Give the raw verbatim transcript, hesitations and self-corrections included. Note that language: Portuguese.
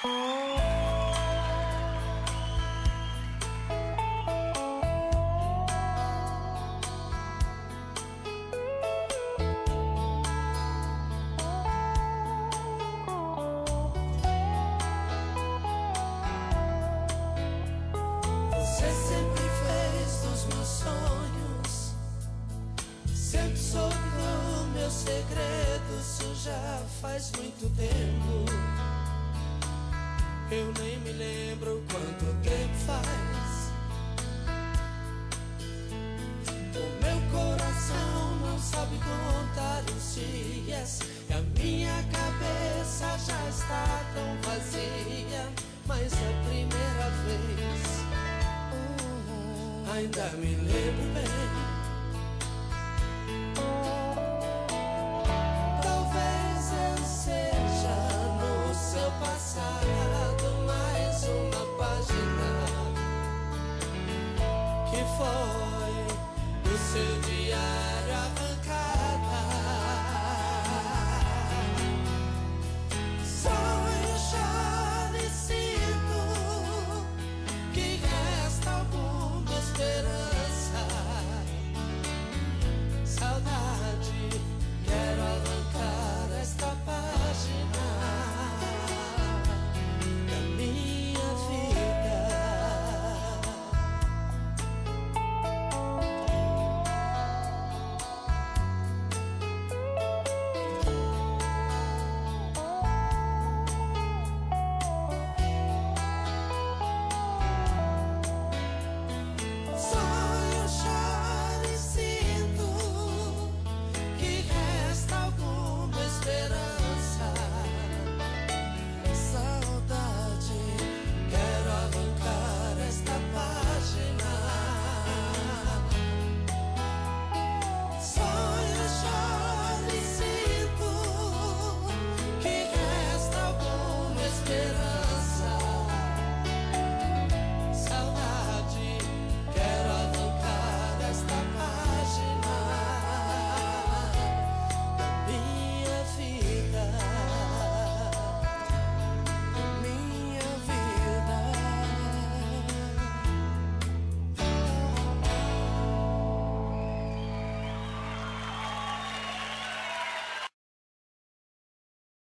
Isso já faz muito tempo. Eu nem me lembro quanto tempo faz. O meu coração não sabe contar os dias, e a minha cabeça já está tão vazia. Mas a primeira vez uh, ainda me lembro bem. Passado, mais uma página que foi do seu dia.